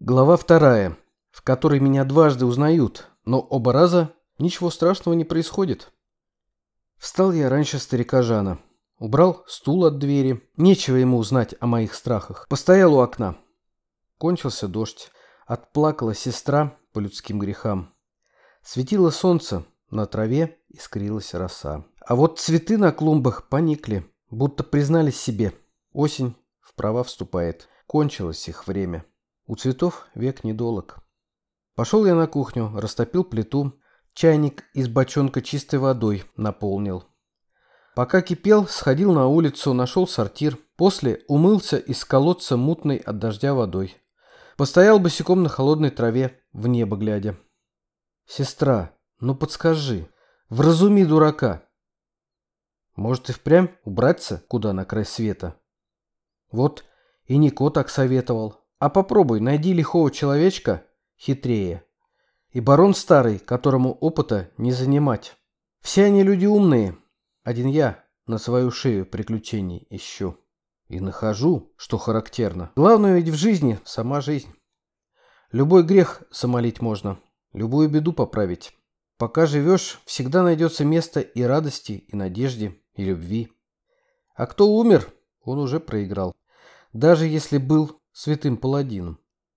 Глава 2, в которой меня дважды узнают, но оба раза ничего страшного не происходит. Встал я раньше старика Жана. Убрал стул от двери. Нечего ему узнать о моих страхах. Постоял у окна. Кончился дождь. Отплакала сестра по людским грехам. Светило солнце, на траве искрилась роса. А вот цветы на клумбах поникли, будто признались себе. Осень в права вступает. Кончилось их время. У цветов век недолог. Пошел я на кухню, растопил плиту, чайник из бочонка чистой водой наполнил. Пока кипел, сходил на улицу, нашел сортир, после умылся из колодца мутной от дождя водой. Постоял босиком на холодной траве, в небо глядя. «Сестра, ну подскажи, вразуми дурака. Может и впрямь убраться куда на край света? Вот и Нико так советовал. А попробуй, найди лихого человечка хитрее. И барон старый, которому опыта не занимать. Все они люди умные. Один я на свою шею приключений ищу. И нахожу, что характерно. Главное ведь в жизни сама жизнь. Любой грех замолить можно, любую беду поправить. Пока живешь, всегда найдется место и радости, и надежде, и любви. А кто умер, он уже проиграл. Даже если был святым паладином.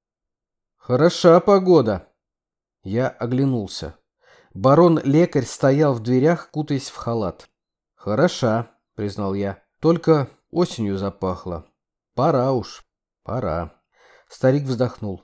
Хороша погода. Я оглянулся. Барон-лекарь стоял в дверях, кутаясь в халат. Хороша, признал я. Только осенью запахло. Пора уж, пора. Старик вздохнул.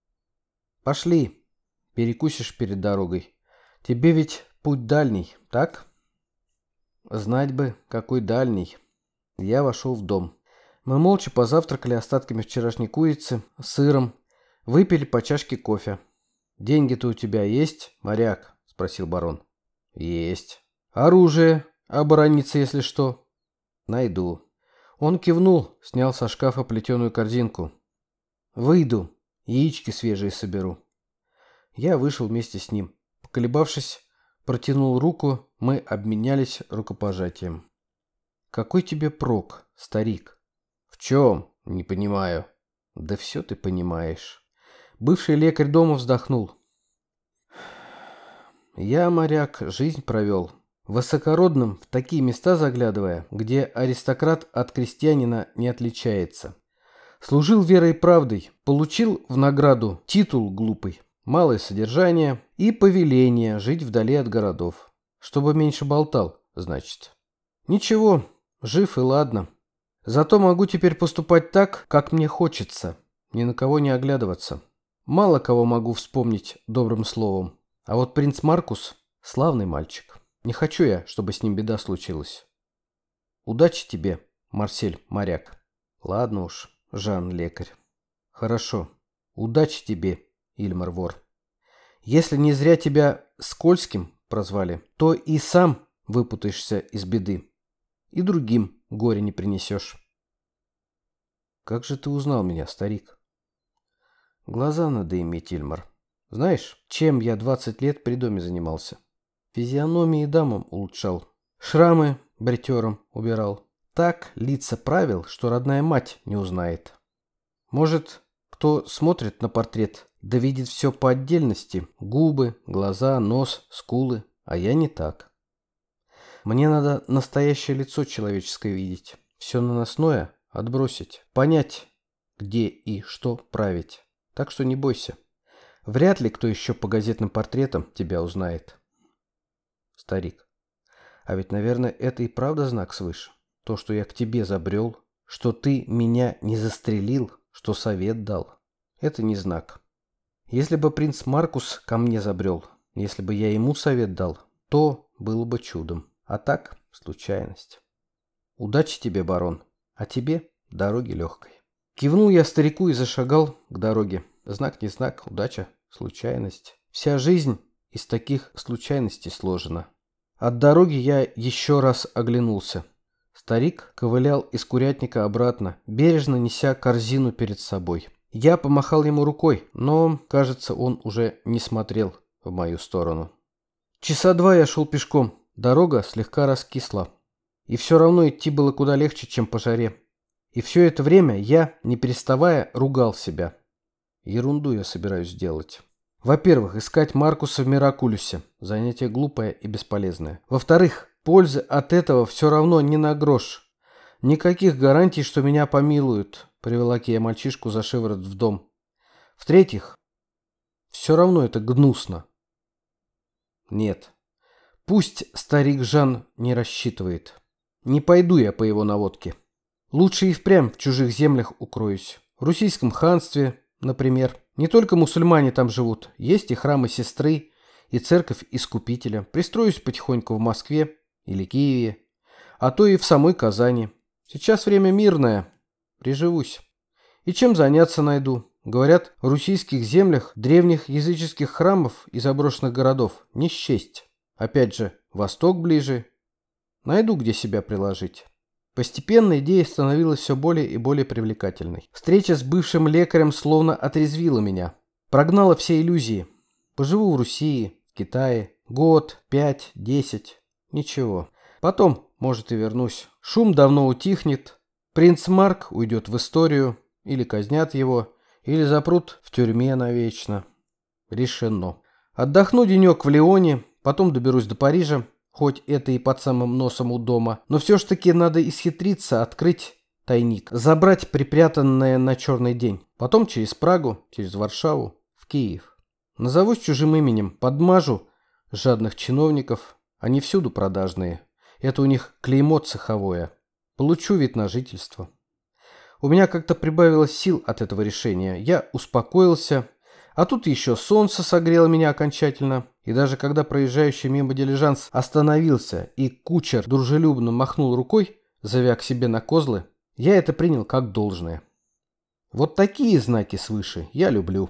Пошли, перекусишь перед дорогой. Тебе ведь путь дальний, так? Знать бы, какой дальний. Я вошел в дом. Мы молча позавтракали остатками вчерашней курицы, сыром, выпили по чашке кофе. «Деньги-то у тебя есть, моряк?» – спросил барон. «Есть. Оружие, оборониться, если что?» «Найду». Он кивнул, снял со шкафа плетеную корзинку. «Выйду, яички свежие соберу». Я вышел вместе с ним. Поколебавшись, протянул руку, мы обменялись рукопожатием. «Какой тебе прок, старик?» «В чем? Не понимаю». «Да все ты понимаешь». Бывший лекарь дома вздохнул. «Я, моряк, жизнь провел. Высокородным в такие места заглядывая, где аристократ от крестьянина не отличается. Служил верой и правдой, получил в награду титул глупый, малое содержание и повеление жить вдали от городов. Чтобы меньше болтал, значит. Ничего, жив и ладно. Зато могу теперь поступать так, как мне хочется, ни на кого не оглядываться. Мало кого могу вспомнить добрым словом. А вот принц Маркус – славный мальчик. Не хочу я, чтобы с ним беда случилась. Удачи тебе, Марсель, моряк. Ладно уж, Жан, лекарь. Хорошо. Удачи тебе, Ильмар, вор. Если не зря тебя скользким прозвали, то и сам выпутаешься из беды. И другим горе не принесешь. Как же ты узнал меня, старик? Глаза надо иметь, Ильмар. Знаешь, чем я 20 лет при доме занимался? Физиономии дамам улучшал. Шрамы бритером убирал. Так лица правил, что родная мать не узнает. Может, кто смотрит на портрет, да видит все по отдельности. Губы, глаза, нос, скулы. А я не так. Мне надо настоящее лицо человеческое видеть. Все наносное отбросить. Понять, где и что править. Так что не бойся. Вряд ли кто еще по газетным портретам тебя узнает. Старик. А ведь, наверное, это и правда знак свыше. То, что я к тебе забрел, что ты меня не застрелил, что совет дал. Это не знак. Если бы принц Маркус ко мне забрел, если бы я ему совет дал, то было бы чудом. А так, случайность. Удачи тебе, барон. А тебе дороги легкой. Кивнул я старику и зашагал к дороге. Знак не знак, удача, случайность. Вся жизнь из таких случайностей сложена. От дороги я еще раз оглянулся. Старик ковылял из курятника обратно, бережно неся корзину перед собой. Я помахал ему рукой, но, кажется, он уже не смотрел в мою сторону. Часа 2 я шел пешком. Дорога слегка раскисла. И все равно идти было куда легче, чем по жаре. И все это время я, не переставая, ругал себя. Ерунду я собираюсь делать. Во-первых, искать Маркуса в Миракулюсе. Занятие глупое и бесполезное. Во-вторых, пользы от этого все равно ни на грош. Никаких гарантий, что меня помилуют. Приволоки я мальчишку за шиворот в дом. В-третьих, все равно это гнусно. Нет. Пусть старик Жан не рассчитывает. Не пойду я по его наводке. Лучше и впрямь в чужих землях укроюсь. В Руссийском ханстве, например. Не только мусульмане там живут. Есть и храмы сестры, и церковь Искупителя. Пристроюсь потихоньку в Москве или Киеве. А то и в самой Казани. Сейчас время мирное. Приживусь. И чем заняться найду. Говорят, в руссийских землях древних языческих храмов и заброшенных городов не счесть. Опять же, Восток ближе. Найду, где себя приложить. Постепенно идея становилась все более и более привлекательной. Встреча с бывшим лекарем словно отрезвила меня. Прогнала все иллюзии. Поживу в Руси, в Китае. Год, 5, 10. Ничего. Потом, может, и вернусь. Шум давно утихнет. Принц Марк уйдет в историю. Или казнят его. Или запрут в тюрьме навечно. Решено. Отдохну денек в Лионе. Потом доберусь до Парижа. Хоть это и под самым носом у дома, но все ж таки надо исхитриться, открыть тайник, забрать припрятанное на черный день. Потом через Прагу, через Варшаву, в Киев. Назовусь чужим именем, подмажу жадных чиновников, они всюду продажные. Это у них клеймо цеховое. Получу вид на жительство. У меня как-то прибавилось сил от этого решения. Я успокоился, а тут еще солнце согрело меня окончательно. И даже когда проезжающий мимо дилижанс остановился и кучер дружелюбно махнул рукой, зовя к себе на козлы, я это принял как должное. Вот такие знаки свыше я люблю.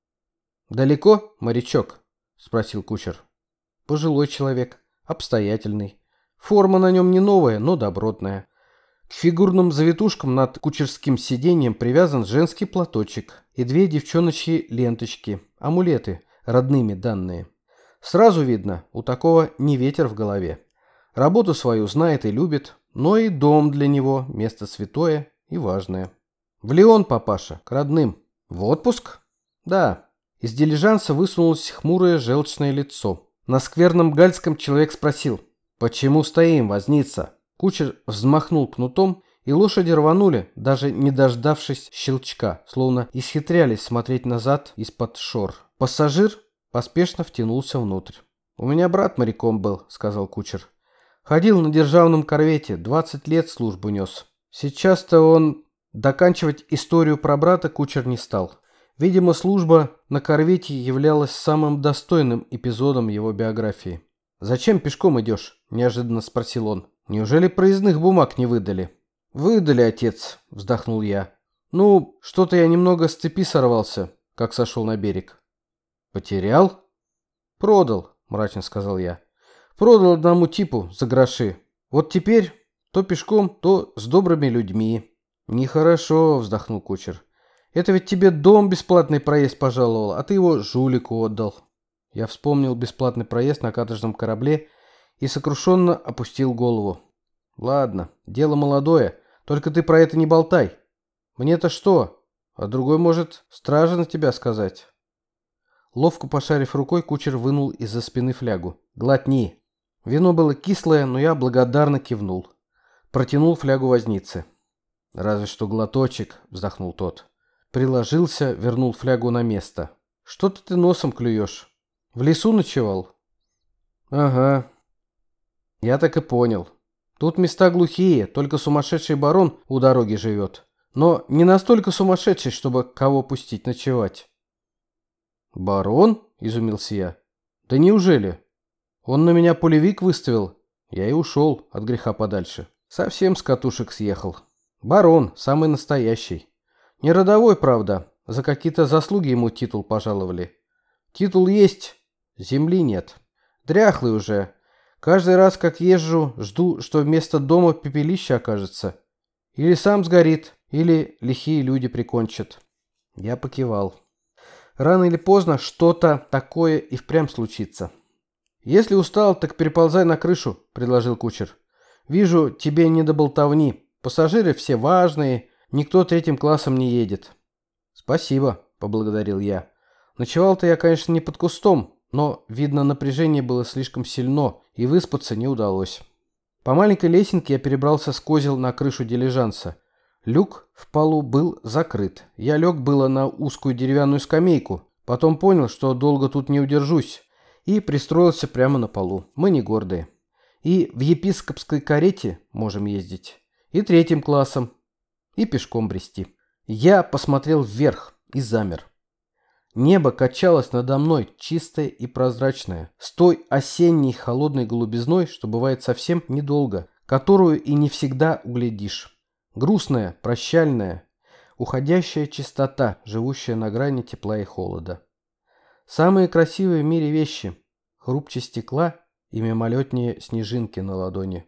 «Далеко, морячок?» – спросил кучер. Пожилой человек, обстоятельный. Форма на нем не новая, но добротная. К фигурным завитушкам над кучерским сиденьем привязан женский платочек и 2 девчоночьи ленточки, амулеты, родными данные. Сразу видно, у такого не ветер в голове. Работу свою знает и любит, но и дом для него место святое и важное. В Лион, папаша, к родным. В отпуск? Да. Из дилижанса высунулось хмурое желчное лицо. На скверном гальском человек спросил: «Почему стоим, возница?» Кучер взмахнул кнутом, и лошади рванули, даже не дождавшись щелчка, словно исхитрялись смотреть назад из-под шор. Пассажир поспешно втянулся внутрь. «У меня брат моряком был», — сказал кучер. «Ходил на державном корвете, 20 лет службу нес. Сейчас-то он...» Доканчивать историю про брата кучер не стал. Видимо, служба на корвете являлась самым достойным эпизодом его биографии. «Зачем пешком идешь?» – неожиданно спросил он. «Неужели проездных бумаг не выдали?» «Выдали, отец», – вздохнул я. «Ну, что-то я немного с цепи сорвался, как сошел на берег». «Потерял?» «Продал», – мрачно сказал я. «Продал одному типу за гроши. Вот теперь то пешком, то с добрыми людьми». «Нехорошо», – вздохнул кучер. «Это ведь тебе дом бесплатный проезд пожаловал, а ты его жулику отдал». Я вспомнил бесплатный проезд на каторжном корабле и сокрушенно опустил голову. «Ладно, дело молодое, только ты про это не болтай. Мне-то что? А другой может стража на тебя сказать». Ловко пошарив рукой, кучер вынул из-за спины флягу. «Глотни». Вино было кислое, но я благодарно кивнул. Протянул флягу вознице. «Разве что глоточек», — вздохнул тот. Приложился, вернул флягу на место. «Что-то ты носом клюешь. В лесу ночевал?» «Ага». «Я так и понял. Тут места глухие, только сумасшедший барон у дороги живет. Но не настолько сумасшедший, чтобы кого пустить ночевать». «Барон?» – изумился я. «Да неужели? Он на меня пулевик выставил. Я и ушел от греха подальше. Совсем с катушек съехал. Барон, самый настоящий. Не родовой, правда. За какие-то заслуги ему титул пожаловали. Титул есть, земли нет. Дряхлый уже. Каждый раз, как езжу, жду, что вместо дома пепелище окажется. Или сам сгорит, или лихие люди прикончат». Я покивал. Рано или поздно что-то такое и впрямь случится. «Если устал, так переползай на крышу», — предложил кучер. «Вижу, тебе не до болтовни. Пассажиры все важные, никто 3-м классом не едет». «Спасибо», поблагодарил я. Ночевал-то я, конечно, не под кустом, но, видно, напряжение было слишком сильно, и выспаться не удалось. По маленькой лесенке я перебрался с козел на крышу дилижанса. Люк в полу был закрыт. Я лег было на узкую деревянную скамейку, потом понял, что долго тут не удержусь, и пристроился прямо на полу. Мы не гордые. И в епископской карете можем ездить, и 3 классом, и пешком брести. Я посмотрел вверх и замер. Небо качалось надо мной, чистое и прозрачное, с той осенней холодной голубизной, что бывает совсем недолго, которую и не всегда углядишь. Грустная, прощальная, уходящая чистота, живущая на грани тепла и холода. Самые красивые в мире вещи – хрупче стекла и мимолетние снежинки на ладони.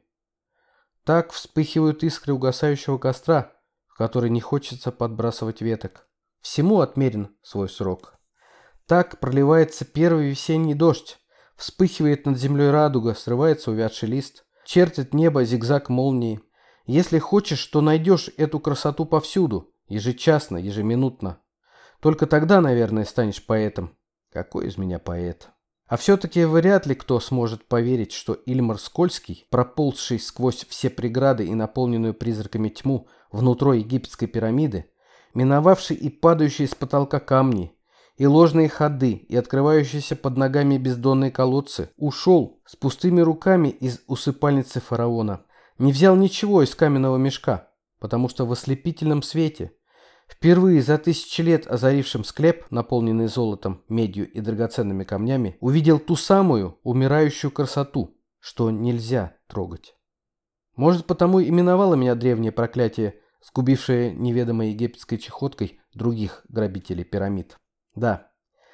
Так вспыхивают искры угасающего костра, в который не хочется подбрасывать веток. Всему отмерен свой срок. Так проливается первый весенний дождь, вспыхивает над землей радуга, срывается увядший лист, чертит небо зигзаг молнии. Если хочешь, то найдешь эту красоту повсюду, ежечасно, ежеминутно. Только тогда, наверное, станешь поэтом. Какой из меня поэт? А все-таки вряд ли кто сможет поверить, что Ильмар Скользкий, проползший сквозь все преграды и наполненную призраками тьму внутрь египетской пирамиды, миновавший и падающие с потолка камни, и ложные ходы, и открывающиеся под ногами бездонные колодцы, ушел с пустыми руками из усыпальницы фараона, не взял ничего из каменного мешка, потому что в ослепительном свете, впервые за 1000 лет озарившим склеп, наполненный золотом, медью и драгоценными камнями, увидел ту самую умирающую красоту, что нельзя трогать. Может, потому и именовало меня древнее проклятие, сгубившее неведомой египетской чехоткой других грабителей пирамид. Да,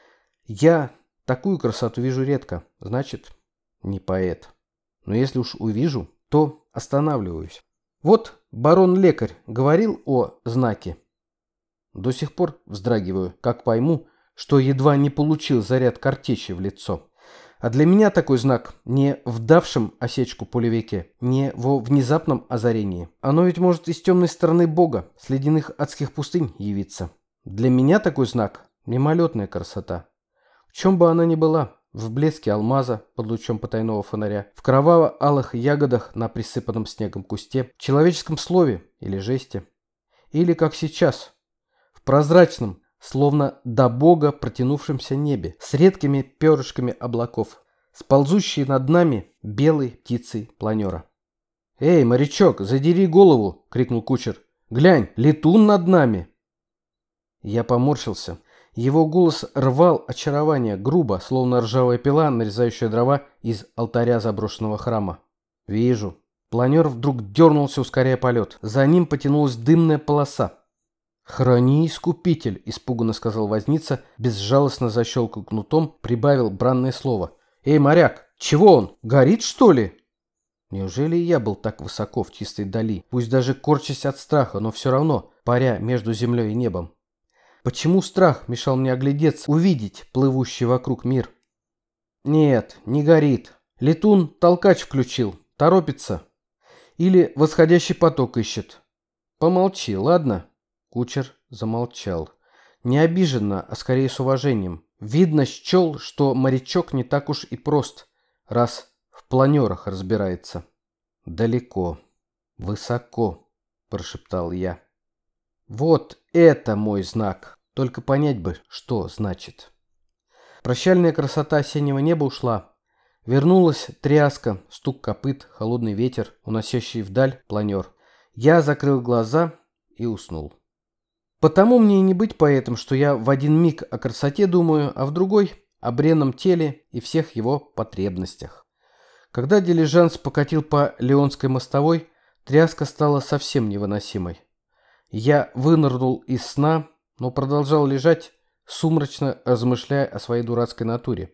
я такую красоту вижу редко, значит, не поэт. Но если уж увижу, то останавливаюсь. Вот барон-лекарь говорил о знаке. До сих пор вздрагиваю, как пойму, что едва не получил заряд картечи в лицо. А для меня такой знак не в давшем осечку пулевике, не во внезапном озарении. Оно ведь может из темной стороны Бога, с ледяных адских пустынь явиться. Для меня такой знак – мимолетная красота. В чем бы она ни была, в блеске алмаза под лучом потайного фонаря, в кроваво-алых ягодах на присыпанном снегом кусте, в человеческом слове или жесте. Или, как сейчас, в прозрачном, словно до Бога протянувшемся небе, с редкими перышками облаков, с ползущей над нами белой птицей планера. «Эй, морячок, задери голову!» — крикнул кучер. «Глянь, летун над нами!» Я поморщился. Его голос рвал очарование, грубо, словно ржавая пила, нарезающая дрова из алтаря заброшенного храма. «Вижу». Планер вдруг дернулся, ускоряя полет. За ним потянулась дымная полоса. «Храни, искупитель!» – испуганно сказал возница, безжалостно защелкал кнутом, прибавил бранное слово. «Эй, моряк, чего он? Горит, что ли?» Неужели и я был так высоко в чистой дали, пусть даже корчась от страха, но все равно паря между землей и небом? Почему страх мешал мне оглядеться, увидеть плывущий вокруг мир? Нет, не горит. Летун толкач включил, торопится. Или восходящий поток ищет. Помолчи, ладно? Кучер замолчал. Не обиженно, а скорее с уважением. Видно, счел, что морячок не так уж и прост, раз в планерах разбирается. «Далеко, высоко», – прошептал я. «Вот это мой знак. Только понять бы, что значит». Прощальная красота осеннего неба ушла. Вернулась тряска, стук копыт, холодный ветер, уносящий вдаль планер. Я закрыл глаза и уснул. Потому мне и не быть поэтом, что я в один миг о красоте думаю, а в другой – о бренном теле и всех его потребностях. Когда дилижанс покатил по Леонской мостовой, тряска стала совсем невыносимой. Я вынырнул из сна, но продолжал лежать, сумрачно размышляя о своей дурацкой натуре.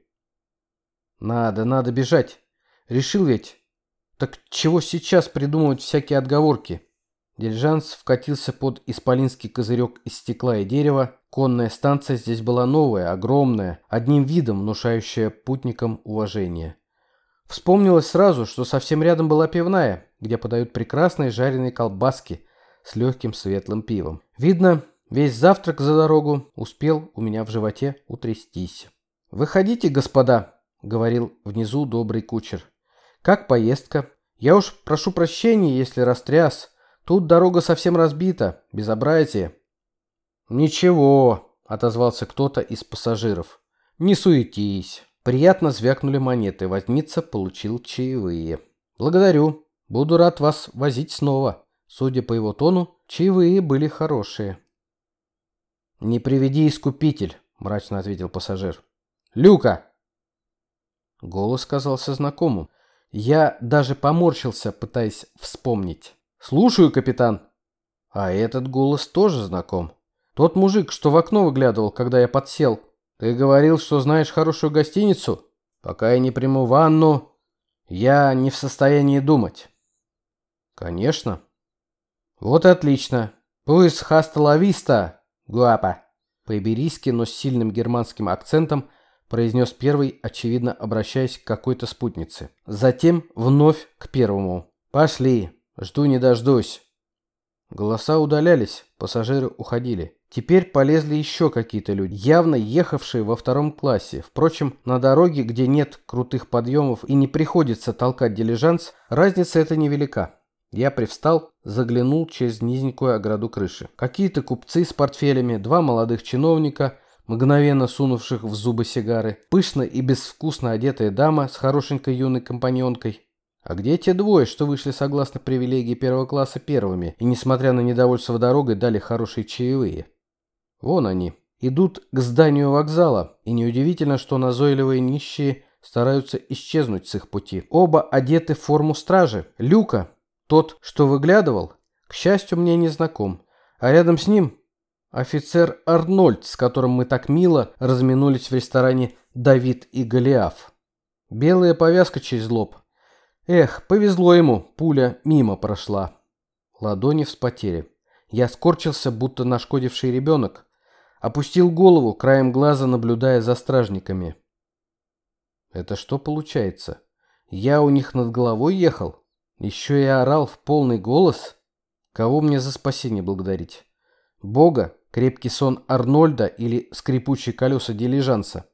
Надо бежать. Решил ведь. Так чего сейчас придумывать всякие отговорки? Дилижанс вкатился под исполинский козырек из стекла и дерева. Конная станция здесь была новая, огромная, одним видом внушающая путникам уважение. Вспомнилось сразу, что совсем рядом была пивная, где подают прекрасные жареные колбаски с легким светлым пивом. Видно, Весь завтрак за дорогу успел у меня в животе утрястись. «Выходите, господа», — говорил внизу добрый кучер. «Как поездка? Я уж прошу прощения, если растряс. Тут дорога совсем разбита. Безобразие». «Ничего», — отозвался кто-то из пассажиров. «Не суетись». Приятно звякнули монеты. Возница получил чаевые. «Благодарю. Буду рад вас возить снова». Судя по его тону, чаевые были хорошие. «Не приведи, искупитель», — мрачно ответил пассажир. «Люка!» Голос казался знакомым. Я даже поморщился, пытаясь вспомнить. «Слушаю, капитан». А этот голос тоже знаком. Тот мужик, что в окно выглядывал, когда я подсел. «Ты говорил, что знаешь хорошую гостиницу? Пока я не приму ванну, я не в состоянии думать». «Конечно». «Вот и отлично. Pues hasta la vista, guapa». По-иберийски, но с сильным германским акцентом произнес первый, очевидно обращаясь к какой-то спутнице. Затем вновь к первому. «Пошли. Жду не дождусь». Голоса удалялись, пассажиры уходили. Теперь полезли еще какие-то люди, явно ехавшие во втором классе. Впрочем, на дороге, где нет крутых подъемов и не приходится толкать дилижанс, разница эта невелика. Я привстал, заглянул через низенькую ограду крыши. Какие-то купцы с портфелями, два молодых чиновника, мгновенно сунувших в зубы сигары, пышно и безвкусно одетая дама с хорошенькой юной компаньонкой. А где те двое, что вышли согласно привилегии первого класса первыми и, несмотря на недовольство дорогой, дали хорошие чаевые? Вон они. Идут к зданию вокзала, и неудивительно, что назойливые нищие стараются исчезнуть с их пути. Оба одеты в форму стражи. Люка, тот, что выглядывал, к счастью, мне не знаком, а рядом с ним офицер Арнольд, с которым мы так мило разминулись в ресторане «Давид и Голиаф». Белая повязка через лоб. Эх, повезло ему, пуля мимо прошла. Ладони вспотели. Я скорчился, будто нашкодивший ребенок. Опустил голову, краем глаза наблюдая за стражниками. Это что получается? Я у них над головой ехал? Еще и орал в полный голос? Кого мне за спасение благодарить? Бога, крепкий сон Арнольда или скрипучие колеса дилижанса?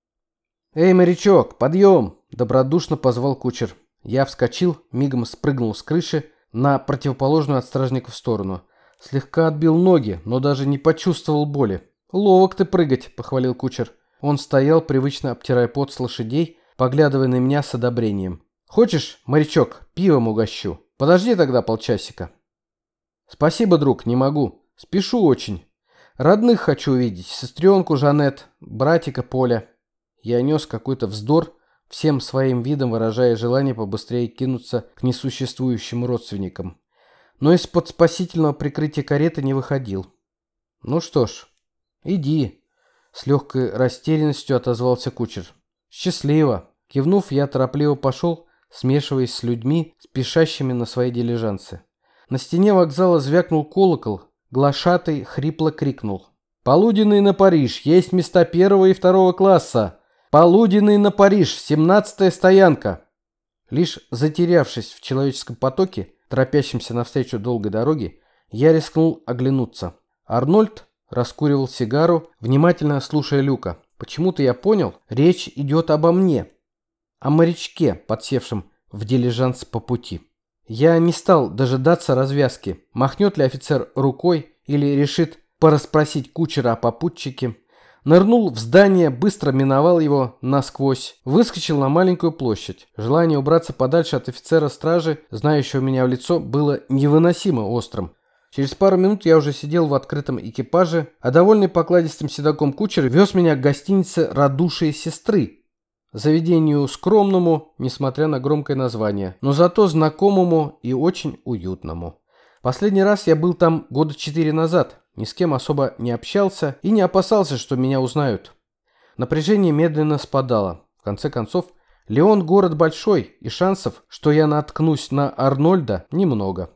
«Эй, морячок, подъем!» – добродушно позвал кучер. Я вскочил, мигом спрыгнул с крыши на противоположную от стражников сторону. Слегка отбил ноги, но даже не почувствовал боли. «Ловок ты прыгать», — похвалил кучер. Он стоял, привычно обтирая пот с лошадей, поглядывая на меня с одобрением. «Хочешь, морячок, пивом угощу? Подожди тогда полчасика». «Спасибо, друг, не могу. Спешу очень. Родных хочу увидеть, сестренку Жанет, братика Поля». Я нес какой-то вздор, всем своим видом выражая желание побыстрее кинуться к несуществующим родственникам. Но из-под спасительного прикрытия кареты не выходил. «Ну что ж, иди», — с легкой растерянностью отозвался кучер. «Счастливо». Кивнув, я торопливо пошел, смешиваясь с людьми, спешащими на свои дилижансы. На стене вокзала звякнул колокол, глашатай хрипло крикнул: «Полуденный на Париж, есть места первого и второго класса! Полуденный на Париж, 17-я стоянка!» Лишь затерявшись в человеческом потоке, торопящемся навстречу долгой дороге, я рискнул оглянуться. Арнольд раскуривал сигару, внимательно слушая Люка. Почему-то я понял, речь идет обо мне, о морячке, подсевшем в дилижанс по пути. Я не стал дожидаться развязки, махнет ли офицер рукой или решит порасспросить кучера о попутчике. Нырнул в здание, быстро миновал его насквозь, выскочил на маленькую площадь. Желание убраться подальше от офицера стражи, знающего меня в лицо, было невыносимо острым. Через пару минут я уже сидел в открытом экипаже, а довольный покладистым седаком кучер вез меня к гостинице «Радушие сестры». Заведению скромному, несмотря на громкое название, но зато знакомому и очень уютному. Последний раз я был там года 4 назад, ни с кем особо не общался и не опасался, что меня узнают. Напряжение медленно спадало. В конце концов, Лион город большой, и шансов, что я наткнусь на Арнольда, немного.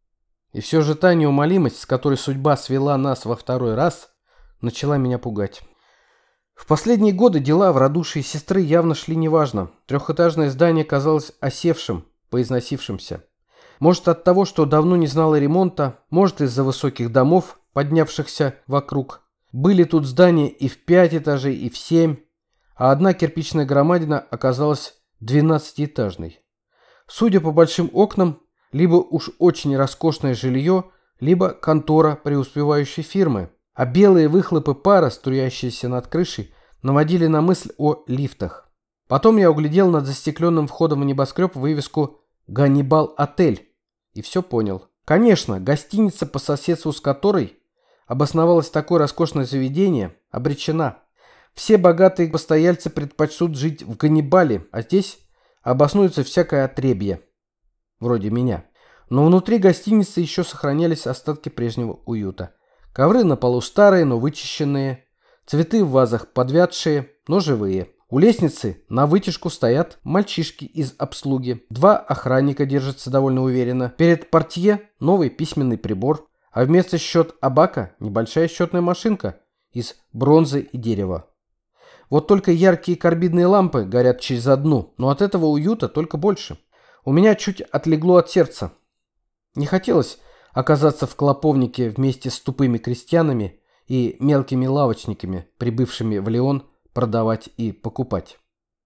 И все же та неумолимость, с которой судьба свела нас во второй раз, начала меня пугать. В последние годы дела в радушии сестры явно шли неважно. Трехэтажное здание казалось осевшим, поизносившимся. Может от того, что давно не знало ремонта, может из-за высоких домов, поднявшихся вокруг. Были тут здания и в 5 этажей, и в 7, а одна кирпичная громадина оказалась 12-этажной. Судя по большим окнам, либо уж очень роскошное жилье, либо контора преуспевающей фирмы, а белые выхлопы пара, струящиеся над крышей, наводили на мысль о лифтах. Потом я углядел над застекленным входом в небоскреб вывеску «Ганнибал Отель» и все понял. Конечно, гостиница, по соседству с которой обосновалось такое роскошное заведение, обречена. Все богатые постояльцы предпочтут жить в Ганнибале, а здесь обоснуется всякое отребье, вроде меня. Но внутри гостиницы еще сохранялись остатки прежнего уюта. Ковры на полу старые, но вычищенные, цветы в вазах подвядшие, но живые. У лестницы на вытяжку стоят мальчишки из обслуги. 2 охранника держатся довольно уверенно. Перед портье новый письменный прибор, а вместо счет-абака небольшая счетная машинка из бронзы и дерева. Вот только яркие карбидные лампы горят через одну, но от этого уюта только больше. У меня чуть отлегло от сердца. Не хотелось оказаться в клоповнике вместе с тупыми крестьянами и мелкими лавочниками, прибывшими в Лион продавать и покупать.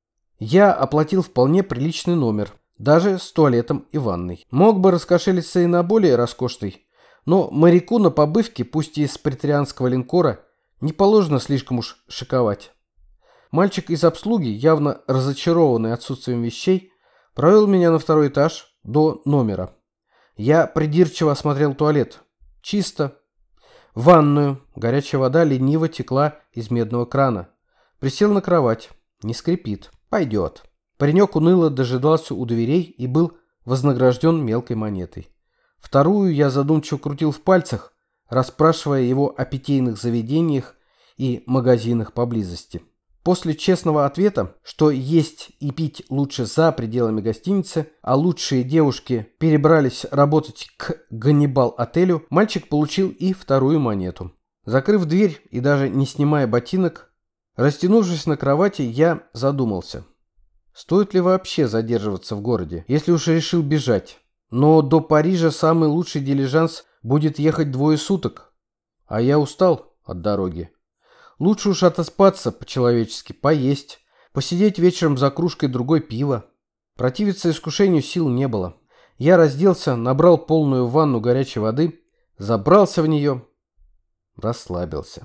Я оплатил вполне приличный номер, даже с туалетом и ванной. Мог бы раскошелиться и на более роскошный, но моряку на побывке, пусть и с претарианского линкора, не положено слишком уж шиковать. Мальчик из обслуги, явно разочарованный отсутствием вещей, провел меня на 2-й этаж до номера. Я придирчиво осмотрел туалет. Чисто. В ванную. Горячая вода лениво текла из медного крана. Присел на кровать. Не скрипит. Пойдет. Паренек уныло дожидался у дверей и был вознагражден мелкой монетой. 2-ю я задумчиво крутил в пальцах, расспрашивая его о питейных заведениях и магазинах поблизости. После честного ответа, что есть и пить лучше за пределами гостиницы, а лучшие девушки перебрались работать к Ганнибал-отелю, мальчик получил и 2-ю монету. Закрыв дверь и даже не снимая ботинок, растянувшись на кровати, я задумался. Стоит ли вообще задерживаться в городе, если уж решил бежать? Но до Парижа самый лучший дилижанс будет ехать 2 суток, а я устал от дороги. Лучше уж отоспаться по-человечески, поесть, посидеть вечером за кружкой другой пива. Противиться искушению сил не было. Я разделся, набрал полную ванну горячей воды, забрался в нее, расслабился.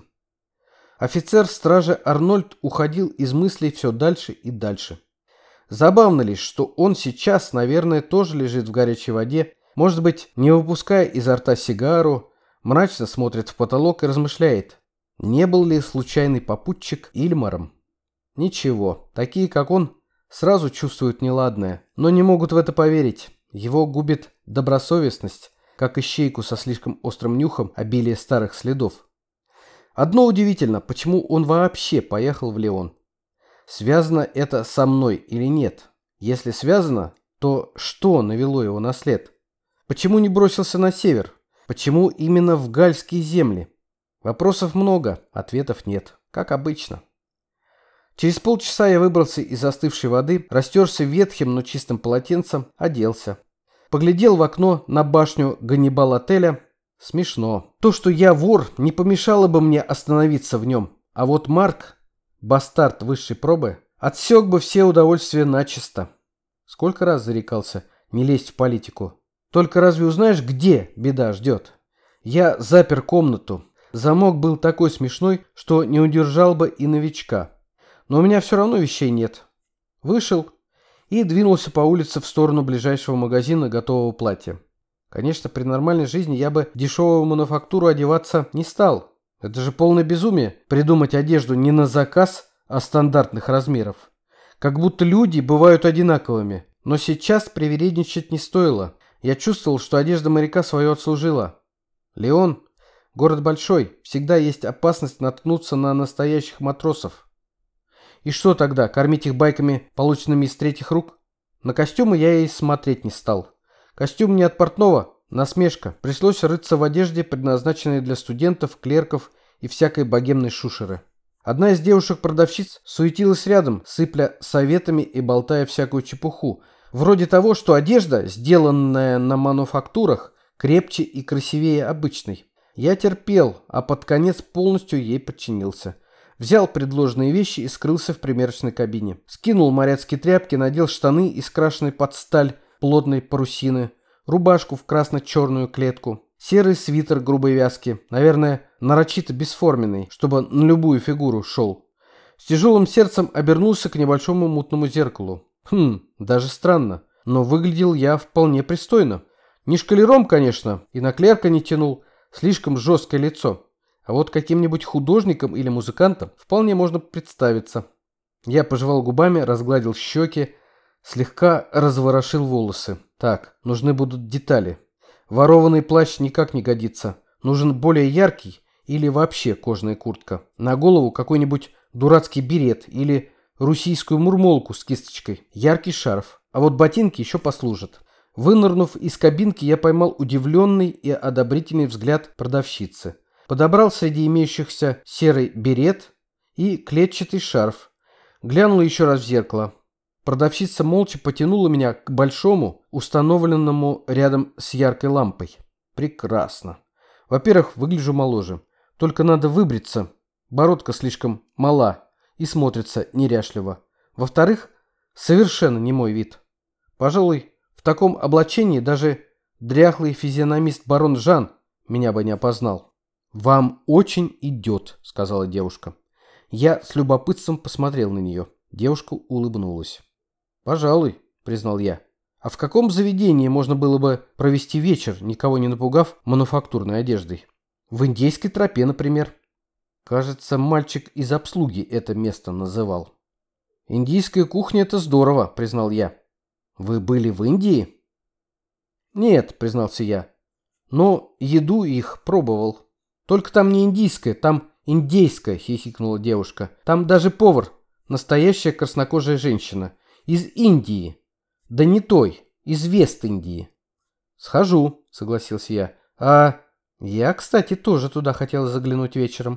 Офицер стражи Арнольд уходил из мыслей все дальше и дальше. Забавно лишь, что он сейчас, наверное, тоже лежит в горячей воде, может быть, не выпуская изо рта сигару, мрачно смотрит в потолок и размышляет. Не был ли случайный попутчик Ильмаром? Ничего, такие как он сразу чувствуют неладное, но не могут в это поверить. Его губит добросовестность, как ищейку со слишком острым нюхом обилие старых следов. Одно удивительно, почему он вообще поехал в Лион. Связано это со мной или нет? Если связано, то что навело его на след? Почему не бросился на север? Почему именно в гальские земли? Вопросов много, ответов нет, как обычно. Через полчаса я выбрался из застывшей воды, растерся ветхим, но чистым полотенцем, оделся. Поглядел в окно на башню Ганнибал-отеля. Смешно. То, что я вор, не помешало бы мне остановиться в нем. А вот Марк, бастард высшей пробы, отсек бы все удовольствия начисто. Сколько раз зарекался не лезть в политику. Только разве узнаешь, где беда ждет? Я запер комнату. Замок был такой смешной, что не удержал бы и новичка. Но у меня все равно вещей нет. Вышел и двинулся по улице в сторону ближайшего магазина готового платья. Конечно, при нормальной жизни я бы в дешевую мануфактуру одеваться не стал. Это же полное безумие придумать одежду не на заказ, а стандартных размеров. Как будто люди бывают одинаковыми. Но сейчас привередничать не стоило. Я чувствовал, что одежда моряка свое отслужила. Лион — город большой, всегда есть опасность наткнуться на настоящих матросов. И что тогда, кормить их байками, полученными из третьих рук? На костюмы я и смотреть не стал. Костюм не от портного, насмешка. Пришлось рыться в одежде, предназначенной для студентов, клерков и всякой богемной шушеры. Одна из девушек-продавщиц суетилась рядом, сыпля советами и болтая всякую чепуху. Вроде того, что одежда, сделанная на мануфактурах, крепче и красивее обычной. Я терпел, а под конец полностью ей подчинился. Взял предложенные вещи и скрылся в примерочной кабине. Скинул моряцкие тряпки, надел штаны из крашеной под сталь плотной парусины, рубашку в красно-черную клетку, серый свитер грубой вязки, наверное, нарочито бесформенный, чтобы на любую фигуру шел. С тяжелым сердцем обернулся к небольшому мутному зеркалу. Даже странно, но выглядел я вполне пристойно. Не шкалером, конечно, и на клерка не тянул, слишком жесткое лицо. А вот каким-нибудь художником или музыкантом вполне можно представиться. Я пожевал губами, разгладил щеки, слегка разворошил волосы. Так, нужны будут детали. Ворованный плащ никак не годится. Нужен более яркий или вообще кожаная куртка. На голову какой-нибудь дурацкий берет или русийскую мурмолку с кисточкой. Яркий шарф. А вот ботинки еще послужат. Вынырнув из кабинки, я поймал удивленный и одобрительный взгляд продавщицы. Подобрал среди имеющихся серый берет и клетчатый шарф. Глянул еще раз в зеркало. Продавщица молча потянула меня к большому, установленному рядом с яркой лампой. Прекрасно. Во-первых, выгляжу моложе. Только надо выбриться. Бородка слишком мала и смотрится неряшливо. Во-вторых, совершенно не мой вид. Пожалуй, в таком облачении даже дряхлый физиономист барон Жан меня бы не опознал. «Вам очень идет», — сказала девушка. Я с любопытством посмотрел на нее. Девушка улыбнулась. «Пожалуй», — признал я. «А в каком заведении можно было бы провести вечер, никого не напугав мануфактурной одеждой? В индейской тропе, например». Кажется, мальчик из обслуги это место называл. «Индийская кухня — это здорово», — признал я. «Вы были в Индии?» «Нет», — признался я. «Но еду их пробовал». «Только там не индийская, там индейская», — хихикнула девушка. «Там даже повар, настоящая краснокожая женщина. Из Индии. Да не той, из Вест-Индии». «Схожу», — согласился я. «А я, кстати, тоже туда хотел заглянуть вечером».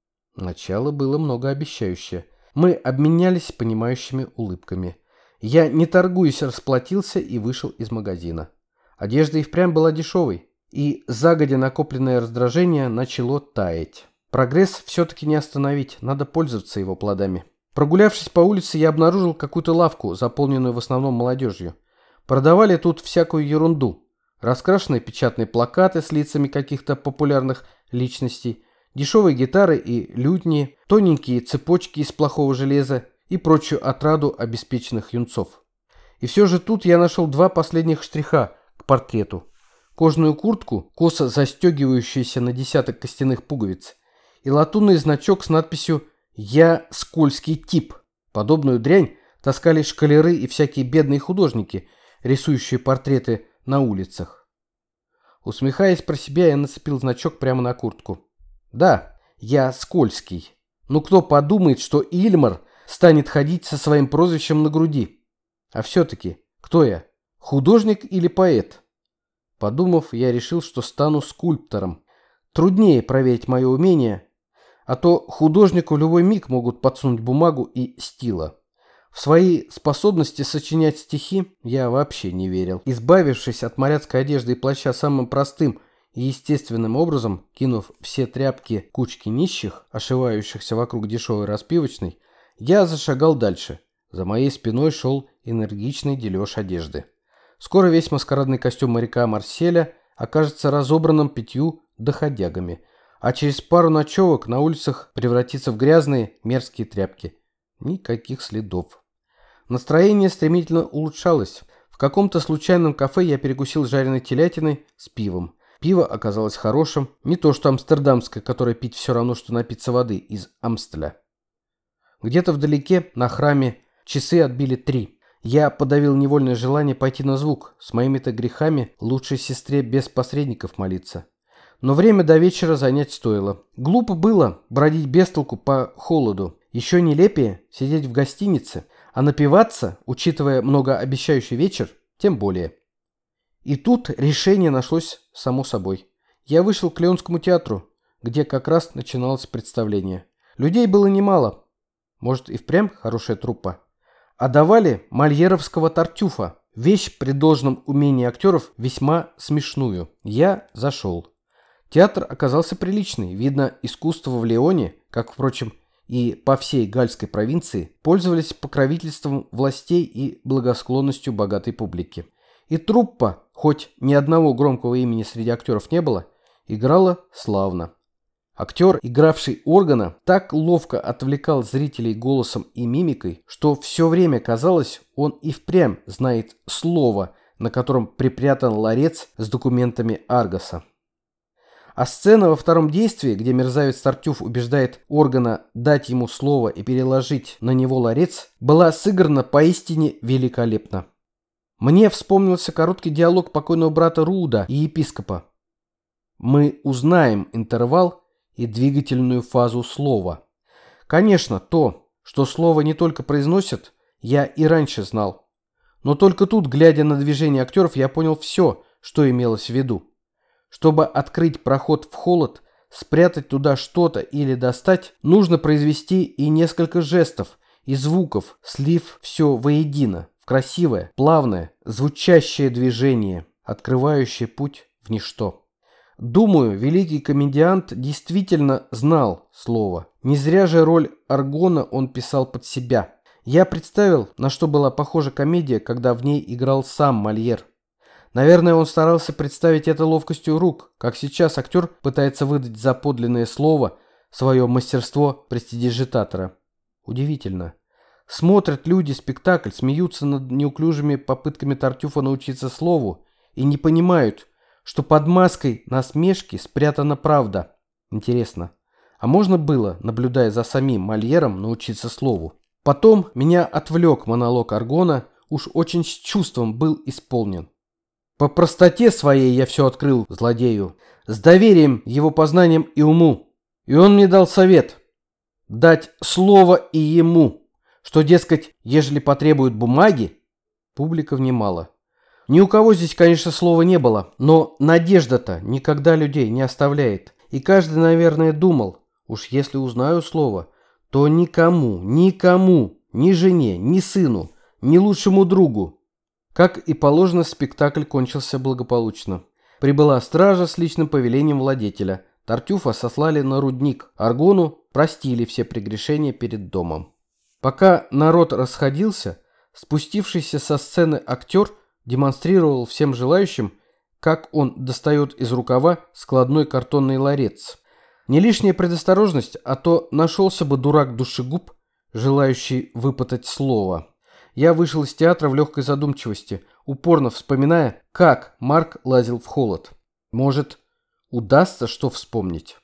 Начало было многообещающее. Мы обменялись понимающими улыбками. Я, не торгуясь, расплатился и вышел из магазина. Одежда и впрямь была дешевой. И загодя накопленное раздражение начало таять. Прогресс все-таки не остановить, надо пользоваться его плодами. Прогулявшись по улице, я обнаружил какую-то лавку, заполненную в основном молодежью. Продавали тут всякую ерунду. Раскрашенные печатные плакаты с лицами каких-то популярных личностей, дешевые гитары и лютни, тоненькие цепочки из плохого железа и прочую отраду обеспеченных юнцов. И все же тут я нашел два последних штриха к портрету. Кожаную куртку, косо застегивающуюся на десяток костяных пуговиц, и латунный значок с надписью «Я скользкий тип». Подобную дрянь таскали школяры и всякие бедные художники, рисующие портреты на улицах. Усмехаясь про себя, я нацепил значок прямо на куртку. Да, я скользкий. Но кто подумает, что Ильмар станет ходить со своим прозвищем на груди? А все-таки, кто я? Художник или поэт? Подумав, я решил, что стану скульптором. Труднее проверить мое умение, а то художнику в любой миг могут подсунуть бумагу и стила. В свои способности сочинять стихи я вообще не верил. Избавившись от моряцкой одежды и плаща самым простым и естественным образом, кинув все тряпки кучки нищих, ошивающихся вокруг дешевой распивочной, я зашагал дальше. За моей спиной шел энергичный дележ одежды. Скоро весь маскарадный костюм моряка Марселя окажется разобранным 5 доходягами, а через пару ночевок на улицах превратится в грязные мерзкие тряпки. Никаких следов. Настроение стремительно улучшалось. В каком-то случайном кафе я перекусил жареной телятиной с пивом. Пиво оказалось хорошим, не то что амстердамское, которое пить все равно, что напиться воды из Амстеля. Где-то вдалеке, на храме, часы отбили 3. Я подавил невольное желание пойти на звук. С моими-то грехами лучшей сестре без посредников молиться. Но время до вечера занять стоило. Глупо было бродить без толку по холоду. Еще нелепее сидеть в гостинице, а напиваться, учитывая многообещающий вечер, тем более. И тут решение нашлось само собой. Я вышел к Леонскому театру, где как раз начиналось представление. Людей было немало. Может, и впрямь хорошая труппа. А давали мольеровского Тартюфа. Вещь при должном умении актеров весьма смешную. Я зашел. Театр оказался приличный. Видно, искусство в Леоне, как, впрочем, и по всей Гальской провинции, пользовались покровительством властей и благосклонностью богатой публики. И труппа, хоть ни одного громкого имени среди актеров не было, играла славно. Актер, игравший органа, так ловко отвлекал зрителей голосом и мимикой, что все время казалось, он и впрямь знает слово, на котором припрятан ларец с документами Аргоса. А сцена во втором действии, где мерзавец Тартюф убеждает органа дать ему слово и переложить на него ларец, была сыграна поистине великолепно. Мне вспомнился короткий диалог покойного брата Руда и епископа. Мы узнаем интервал и двигательную фазу слова. Конечно, то, что слово не только произносят, я и раньше знал. Но только тут, глядя на движение актеров, я понял все, что имелось в виду. Чтобы открыть проход в холод, спрятать туда что-то или достать, нужно произвести и несколько жестов и звуков, слив все воедино, в красивое, плавное, звучащее движение, открывающее путь в ничто. Думаю, великий комедиант действительно знал слово. Не зря же роль Аргона он писал под себя. Я представил, на что была похожа комедия, когда в ней играл сам Мольер. Наверное, он старался представить это ловкостью рук, как сейчас актер пытается выдать за подлинное слово свое мастерство престидижитатора. Удивительно. Смотрят люди спектакль, смеются над неуклюжими попытками Тартюфа научиться слову и не понимают, что под маской насмешки спрятана правда. Интересно, а можно было, наблюдая за самим Мольером, научиться слову? Потом меня отвлек монолог Аргона, уж очень с чувством был исполнен. По простоте своей я все открыл злодею, с доверием его познаниям и уму. И он мне дал совет – дать слово и ему, что, дескать, ежели потребуют бумаги, публика внимала. Ни у кого здесь, конечно, слова не было, но надежда-то никогда людей не оставляет. И каждый, наверное, думал, уж если узнаю слово, то никому, ни жене, ни сыну, ни лучшему другу. Как и положено, спектакль кончился благополучно. Прибыла стража с личным повелением владетеля. Тартюфа сослали на рудник. Аргону простили все прегрешения перед домом. Пока народ расходился, спустившийся со сцены актер демонстрировал всем желающим, как он достает из рукава складной картонный ларец. Не лишняя предосторожность, а то нашелся бы дурак-душегуб, желающий выпытать слово. Я вышел из театра в легкой задумчивости, упорно вспоминая, как Марк лазил в холод. Может, удастся что вспомнить?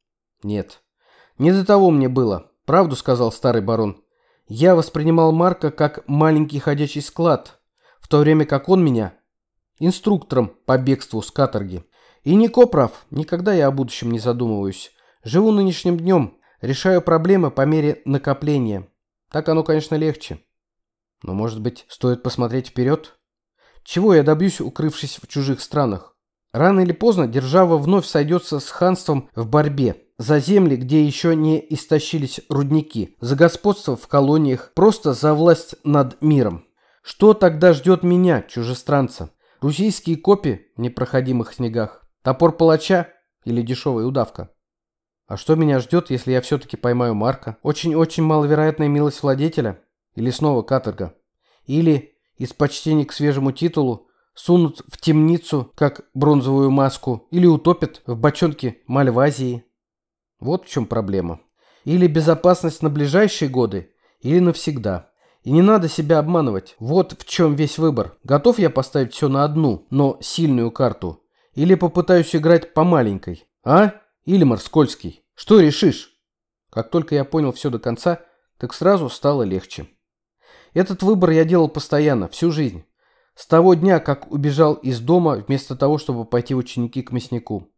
Нет, не до того мне было, правду сказал старый барон. Я воспринимал Марка как маленький ходячий склад, в то время как он меня инструктором по бегству с каторги. И Нико прав, никогда я о будущем не задумываюсь. Живу нынешним днем, решаю проблемы по мере накопления. Так оно, конечно, легче. Но, может быть, стоит посмотреть вперед? Чего я добьюсь, укрывшись в чужих странах? Рано или поздно держава вновь сойдется с ханством в борьбе за земли, где еще не истощились рудники, за господство в колониях, просто за власть над миром. Что тогда ждет меня, чужестранца? Русийские копи в непроходимых снегах? Топор палача или дешевая удавка? А что меня ждет, если я все-таки поймаю Марка? Очень-очень маловероятная милость владетеля? Или снова каторга? Или, из почтения к свежему титулу, сунут в темницу, как бронзовую маску, или утопят в бочонке Мальвазии? Вот в чем проблема. Или безопасность на ближайшие годы, или навсегда. И не надо себя обманывать. Вот в чем весь выбор. Готов я поставить все на одну, но сильную карту? Или попытаюсь играть по маленькой? А? Ильмар Скользкий, что решишь? Как только я понял все до конца, так сразу стало легче. Этот выбор я делал постоянно, всю жизнь. С того дня, как убежал из дома, вместо того, чтобы пойти в ученики к мяснику.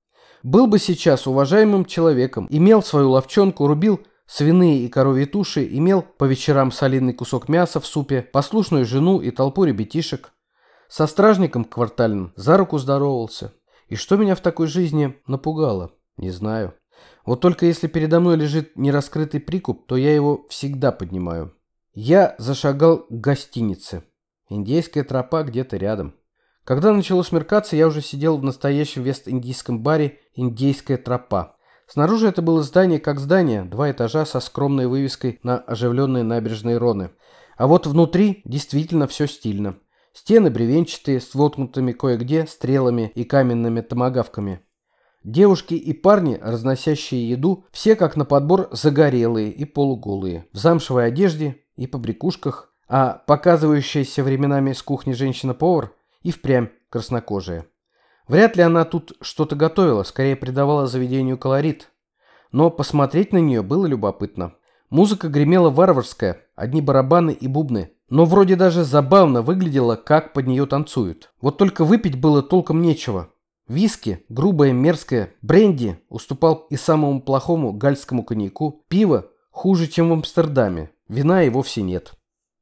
Был бы сейчас уважаемым человеком, имел свою ловчонку, рубил свиные и коровьи туши, имел по вечерам солидный кусок мяса в супе, послушную жену и толпу ребятишек. Со стражником квартальным за руку здоровался. И что меня в такой жизни напугало? Не знаю. Вот только если передо мной лежит нераскрытый прикуп, то я его всегда поднимаю. Я зашагал к гостинице. Индейская тропа где-то рядом. Когда начало смеркаться, я уже сидел в настоящем вест-индийском баре «Индейская тропа». Снаружи это было здание как здание, 2 этажа со скромной вывеской на оживленной набережной Роны. А вот внутри действительно все стильно. Стены бревенчатые, с воткнутыми кое-где стрелами и каменными томагавками. Девушки и парни, разносящие еду, все как на подбор загорелые и полуголые, в замшевой одежде и побрякушках, а показывающаяся временами с кухни женщина-повар и впрямь краснокожая. Вряд ли она тут что-то готовила, скорее придавала заведению колорит. Но посмотреть на нее было любопытно. Музыка гремела варварская, одни барабаны и бубны. Но вроде даже забавно выглядело, как под нее танцуют. Вот только выпить было толком нечего. Виски, грубое, мерзкое, бренди уступал и самому плохому гальскому коньяку, пиво хуже, чем в Амстердаме, вина и вовсе нет.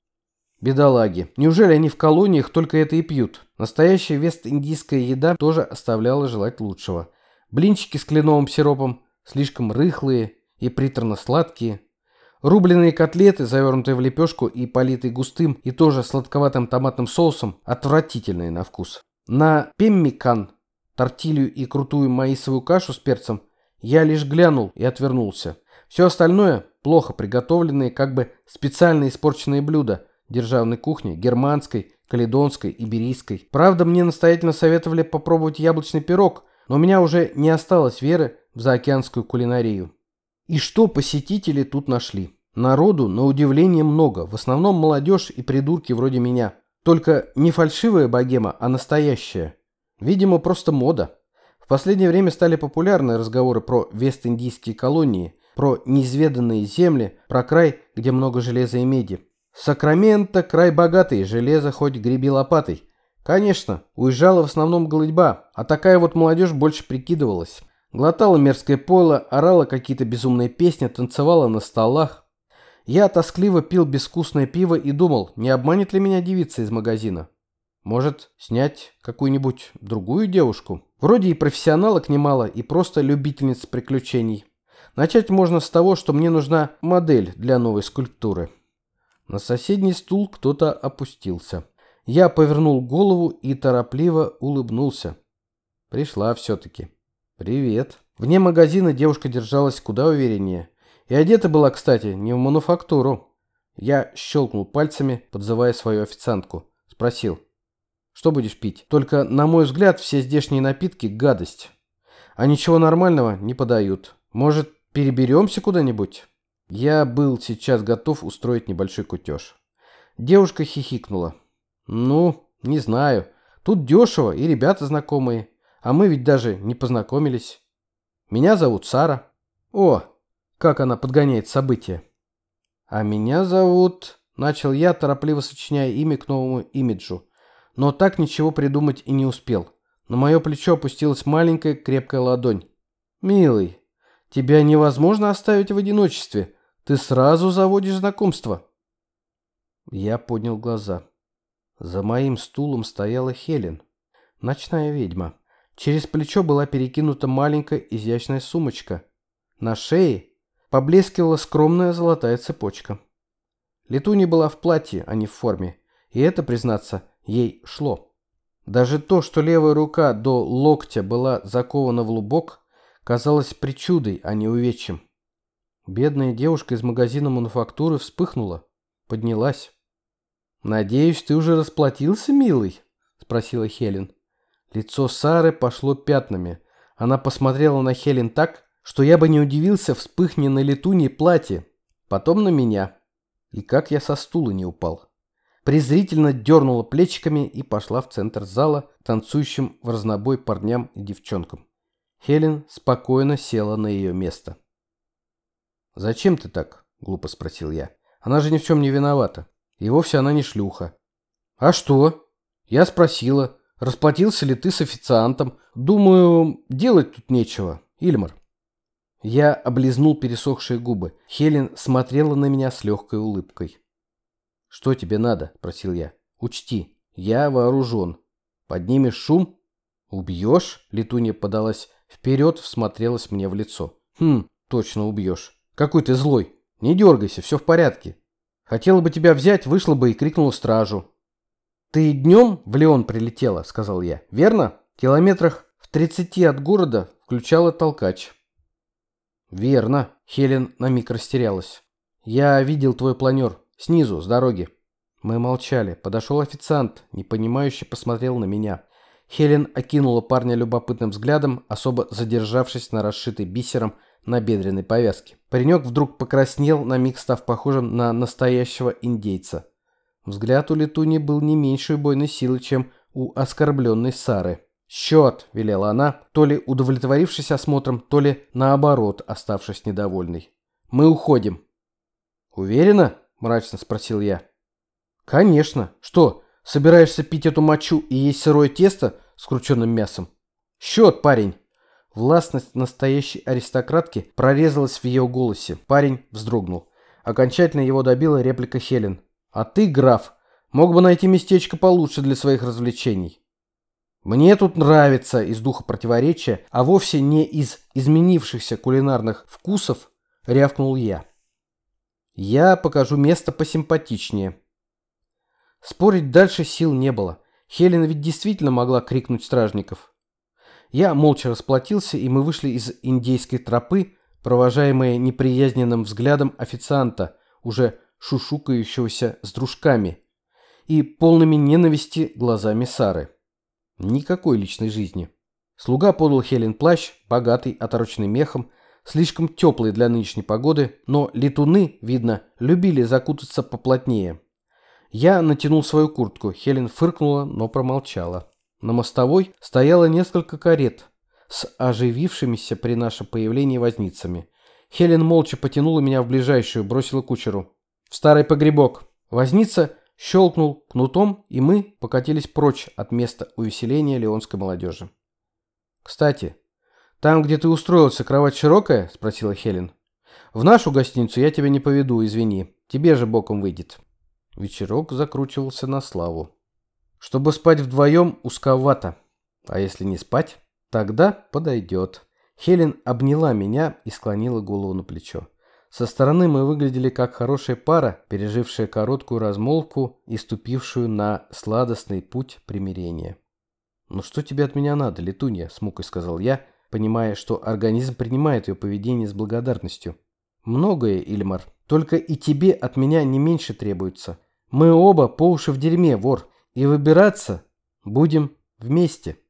Бедолаги, неужели они в колониях только это и пьют? Настоящая вест-индийская еда тоже оставляла желать лучшего. Блинчики с кленовым сиропом, слишком рыхлые и приторно-сладкие. Рубленые котлеты, завернутые в лепешку и политые густым и тоже сладковатым томатным соусом, отвратительные на вкус. На пеммикан, тортилью и крутую маисовую кашу с перцем я лишь глянул и отвернулся. Все остальное – плохо приготовленные, как бы специально испорченные блюда державной кухни, германской, каледонской, иберийской. Правда, мне настоятельно советовали попробовать яблочный пирог, но у меня уже не осталось веры в заокеанскую кулинарию. И что посетители тут нашли? Народу, на удивление, много, в основном молодежь и придурки вроде меня. Только не фальшивая богема, а настоящая. Видимо, просто мода. В последнее время стали популярны разговоры про вест-индийские колонии, про неизведанные земли, про край, где много железа и меди. Сакраменто – край богатый, железо хоть греби лопатой. Конечно, уезжала в основном голытьба, а такая вот молодежь больше прикидывалась. Глотала мерзкое пойло, орала какие-то безумные песни, танцевала на столах. Я тоскливо пил безвкусное пиво и думал, не обманет ли меня девица из магазина. Может, снять какую-нибудь другую девушку? Вроде и профессионалок немало, и просто любительниц приключений. Начать можно с того, что мне нужна модель для новой скульптуры. На соседний стул кто-то опустился. Я повернул голову и торопливо улыбнулся. Пришла все-таки. «Привет». Вне магазина девушка держалась куда увереннее. И одета была, кстати, не в мануфактуру. Я щелкнул пальцами, подзывая свою официантку. Спросил. «Что будешь пить? Только, на мой взгляд, все здешние напитки – гадость. А ничего нормального не подают. Может, переберемся куда-нибудь?» Я был сейчас готов устроить небольшой кутеж. Девушка хихикнула. «Ну, не знаю. Тут дешево и ребята знакомые. А мы ведь даже не познакомились. Меня зовут Сара». О, как она подгоняет события. «А меня зовут...» – начал я, торопливо сочиняя имя к новому имиджу. Но так ничего придумать и не успел. На мое плечо опустилась маленькая крепкая ладонь. «Милый, тебя невозможно оставить в одиночестве. Ты сразу заводишь знакомство». Я поднял глаза. За моим стулом стояла Хелен, ночная ведьма. Через плечо была перекинута маленькая изящная сумочка. На шее поблескивала скромная золотая цепочка. Летунья была в платье, а не в форме, и это, признаться, ей шло. Даже то, что левая рука до локтя была закована в лубок, казалось причудой, а не увечьем. Бедная девушка из магазина мануфактуры вспыхнула, поднялась. «Надеюсь, ты уже расплатился, милый?» – спросила Хелен. Лицо Сары пошло пятнами. Она посмотрела на Хелен так, что я бы не удивился, вспыхни на летунье платье. Потом на меня. И как я со стула не упал. Презрительно дернула плечиками и пошла в центр зала, танцующим в разнобой парням и девчонкам. Хелен спокойно села на ее место. «Зачем ты так?» – глупо спросил я. «Она же ни в чем не виновата. И вовсе она не шлюха». «А что?» Я спросила, расплатился ли ты с официантом. Думаю, делать тут нечего, Ильмар. Я облизнул пересохшие губы. Хелен смотрела на меня с легкой улыбкой. «Что тебе надо?» – спросил я. «Учти, я вооружен. Поднимешь шум? Убьешь?» Летунья подалась вперед, всмотрелась мне в лицо. Точно убьешь. Какой ты злой. Не дергайся, все в порядке. Хотела бы тебя взять, вышла бы и крикнула стражу». «Ты днем в Лион прилетела», — сказал я. «Верно? Километрах в 30 от города включала толкач». «Верно», — Хелен на миг растерялась. «Я видел твой планер. Снизу, с дороги». Мы молчали. Подошел официант, непонимающе посмотрел на меня. Хелен окинула парня любопытным взглядом, особо задержавшись на расшитой бисером набедренной повязке. Паренек вдруг покраснел, на миг став похожим на настоящего индейца. Взгляд у Летуньи был не меньшей убойной силы, чем у оскорбленной Сары. «Счет!» — велела она, то ли удовлетворившись осмотром, то ли, наоборот, оставшись недовольной. «Мы уходим». «Уверена?» — мрачно спросил я. «Конечно. Что, собираешься пить эту мочу и есть сырое тесто с крученным мясом?» «Счет, парень!» Властность настоящей аристократки прорезалась в ее голосе. Парень вздрогнул. Окончательно его добила реплика Хелен. «А ты, граф, мог бы найти местечко получше для своих развлечений». «Мне тут нравится» из духа противоречия, а вовсе не из изменившихся кулинарных вкусов, рявкнул я. «Я покажу место посимпатичнее». Спорить дальше сил не было. Хелен ведь действительно могла крикнуть стражников. Я молча расплатился, и мы вышли из индейской тропы, провожаемые неприязненным взглядом официанта, уже шушукающегося с дружками, и полными ненависти глазами Сары. Никакой личной жизни. Слуга подал Хелен плащ, богатый, отороченный мехом, слишком теплый для нынешней погоды, но летуны, видно, любили закутаться поплотнее. Я натянул свою куртку, Хелен фыркнула, но промолчала. На мостовой стояло несколько карет с оживившимися при нашем появлении возницами. Хелен молча потянула меня в ближайшую, бросила кучеру. «В старый погребок». Возница щелкнул кнутом, и мы покатились прочь от места увеселения леонской молодежи. «Кстати, там, где ты устроился, кровать широкая?» – спросила Хелен. «В нашу гостиницу я тебя не поведу, извини. Тебе же боком выйдет». Вечерок закручивался на славу. Чтобы спать вдвоем, узковато. А если не спать, тогда подойдет. Хелен обняла меня и склонила голову на плечо. Со стороны мы выглядели как хорошая пара, пережившая короткую размолвку и ступившую на сладостный путь примирения. «Ну что тебе от меня надо, Летунья?» — с мукой сказал я, понимая, что организм принимает ее поведение с благодарностью. «Многое, Ильмар. Только и тебе от меня не меньше требуется. Мы оба по уши в дерьме, вор, и выбираться будем вместе».